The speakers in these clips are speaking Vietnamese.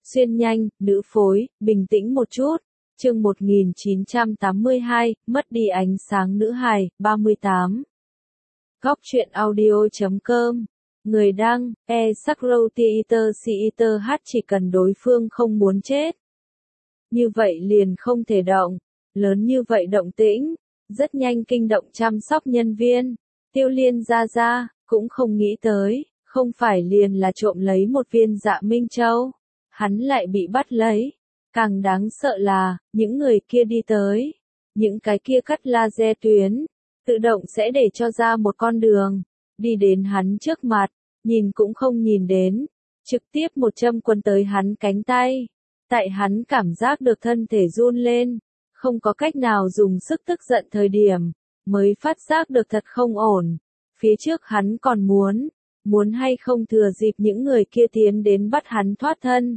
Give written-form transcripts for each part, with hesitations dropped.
Xuyên nhanh, nữ phối, bình tĩnh một chút. Chương 1982, mất đi ánh sáng nữ hài, 38. Góc truyện audio.com. Người đăng, Sakrotheater chỉ cần đối phương không muốn chết. Như vậy liền không thể động. Lớn như vậy động tĩnh, rất nhanh kinh động chăm sóc nhân viên. Tiêu Liên ra, cũng không nghĩ tới, không phải liền là trộm lấy một viên Dạ Minh Châu. Hắn lại bị bắt lấy. Càng đáng sợ là, những người kia đi tới. Những cái kia cắt laser tuyến, tự động sẽ để cho ra một con đường. Đi đến hắn trước mặt, nhìn cũng không nhìn đến. Trực tiếp một châm quân tới hắn cánh tay. Tại hắn cảm giác được thân thể run lên. Không có cách nào dùng sức tức giận thời điểm. Mới phát giác được thật không ổn. Phía trước hắn còn muốn hay không thừa dịp những người kia tiến đến bắt hắn thoát thân.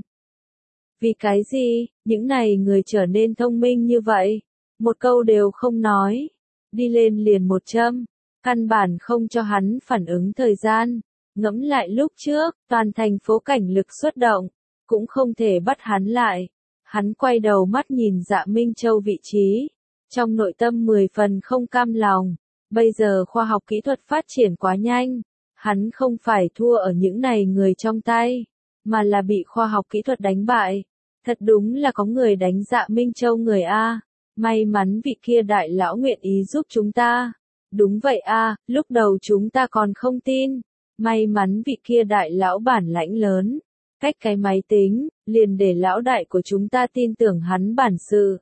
Vì cái gì, những này người trở nên thông minh như vậy? Một câu đều không nói. Đi lên liền một châm. Căn bản không cho hắn phản ứng thời gian. Ngẫm lại lúc trước, toàn thành phố cảnh lực xuất động. Cũng không thể bắt hắn lại. Hắn quay đầu mắt nhìn Dạ Minh Châu vị trí. Trong nội tâm 10 phần không cam lòng. Bây giờ khoa học kỹ thuật phát triển quá nhanh. Hắn không phải thua ở những này người trong tay. Mà là bị khoa học kỹ thuật đánh bại. Thật đúng là có người đánh Dạ Minh Châu người A. May mắn vị kia đại lão nguyện ý giúp chúng ta. Đúng vậy A, lúc đầu chúng ta còn không tin. May mắn vị kia đại lão bản lãnh lớn. Cách cái máy tính, liền để lão đại của chúng ta tin tưởng hắn bản sự.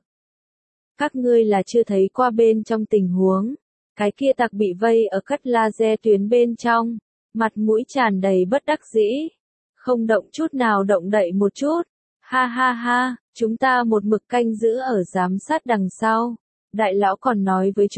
Các ngươi là chưa thấy qua bên trong tình huống. Cái kia tặc bị vây ở cắt laser tuyến bên trong. Mặt mũi tràn đầy bất đắc dĩ. Không động chút nào động đậy một chút. Ha ha ha, chúng ta một mực canh giữ ở giám sát đằng sau. Đại lão còn nói với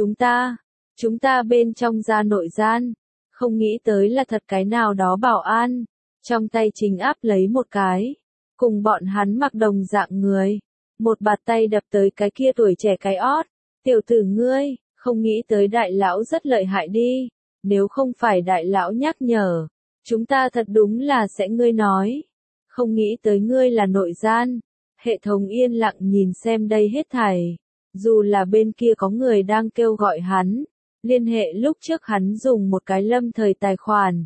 chúng ta bên trong ra nội gian. Không nghĩ tới là thật cái nào đó bảo an. Trong tay chính áp lấy một cái. Cùng bọn hắn mặc đồng dạng người. Một bạt tay đập tới cái kia tuổi trẻ cái ót. Tiểu tử ngươi, không nghĩ tới đại lão rất lợi hại đi. Nếu không phải đại lão nhắc nhở. Chúng ta thật đúng là sẽ ngươi nói. Không nghĩ tới ngươi là nội gian. Hệ thống yên lặng nhìn xem đây hết thảy. Dù là bên kia có người đang kêu gọi hắn. Liên hệ lúc trước hắn dùng một cái lâm thời tài khoản.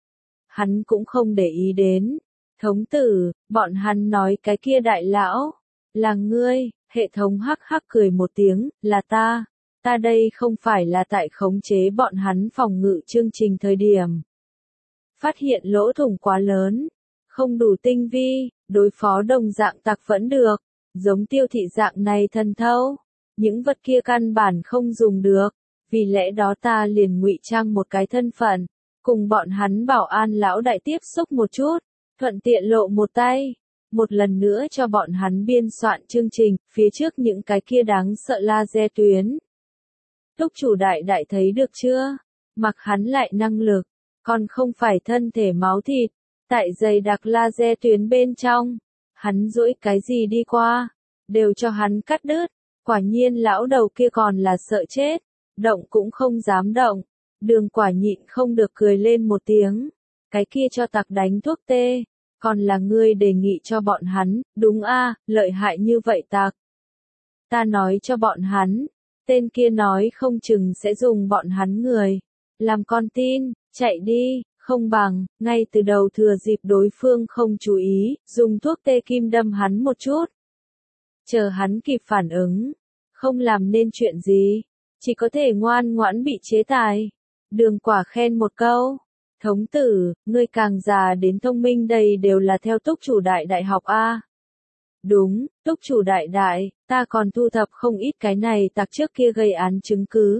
Hắn cũng không để ý đến. Thống tử, bọn hắn nói cái kia đại lão. Là ngươi, hệ thống hắc hắc cười một tiếng, là ta. Ta đây không phải là tại khống chế bọn hắn phòng ngự chương trình thời điểm. Phát hiện lỗ thủng quá lớn. Không đủ tinh vi, đối phó đồng dạng tặc vẫn được, giống Tiêu thị dạng này thần thâu, những vật kia căn bản không dùng được, vì lẽ đó ta liền ngụy trang một cái thân phận, cùng bọn hắn bảo an lão đại tiếp xúc một chút, thuận tiện lộ một tay, một lần nữa cho bọn hắn biên soạn chương trình, phía trước những cái kia đáng sợ laser tuyến. Túc chủ đại thấy được chưa? Mặc hắn lại năng lực, còn không phải thân thể máu thịt. Tại dày đặc laser tuyến bên trong, hắn duỗi cái gì đi qua, đều cho hắn cắt đứt. Quả nhiên lão đầu kia còn là sợ chết, động cũng không dám động. Đường Quả nhịn không được cười lên một tiếng. Cái kia cho tặc đánh thuốc tê, còn là ngươi đề nghị cho bọn hắn, đúng a, lợi hại như vậy tặc. Ta nói cho bọn hắn, tên kia nói không chừng sẽ dùng bọn hắn người, làm con tin, chạy đi. Không bằng, ngay từ đầu thừa dịp đối phương không chú ý, dùng thuốc tê kim đâm hắn một chút. Chờ hắn kịp phản ứng, không làm nên chuyện gì, chỉ có thể ngoan ngoãn bị chế tài. Đường Quả khen một câu, thống tử, ngươi càng già đến thông minh đây đều là theo túc chủ đại học A. Đúng, túc chủ đại, ta còn thu thập không ít cái này tặc trước kia gây án chứng cứ.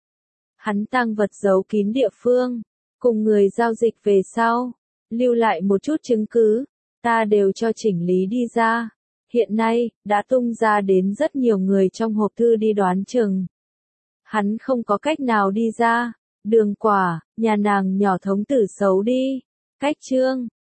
Hắn tăng vật giấu kín địa phương. Cùng người giao dịch về sau, lưu lại một chút chứng cứ, ta đều cho chỉnh lý đi ra. Hiện nay, đã tung ra đến rất nhiều người trong hộp thư đi đoán chừng. Hắn không có cách nào đi ra. Đường Quả, nhà nàng nhỏ thống tử xấu đi. Cách chương,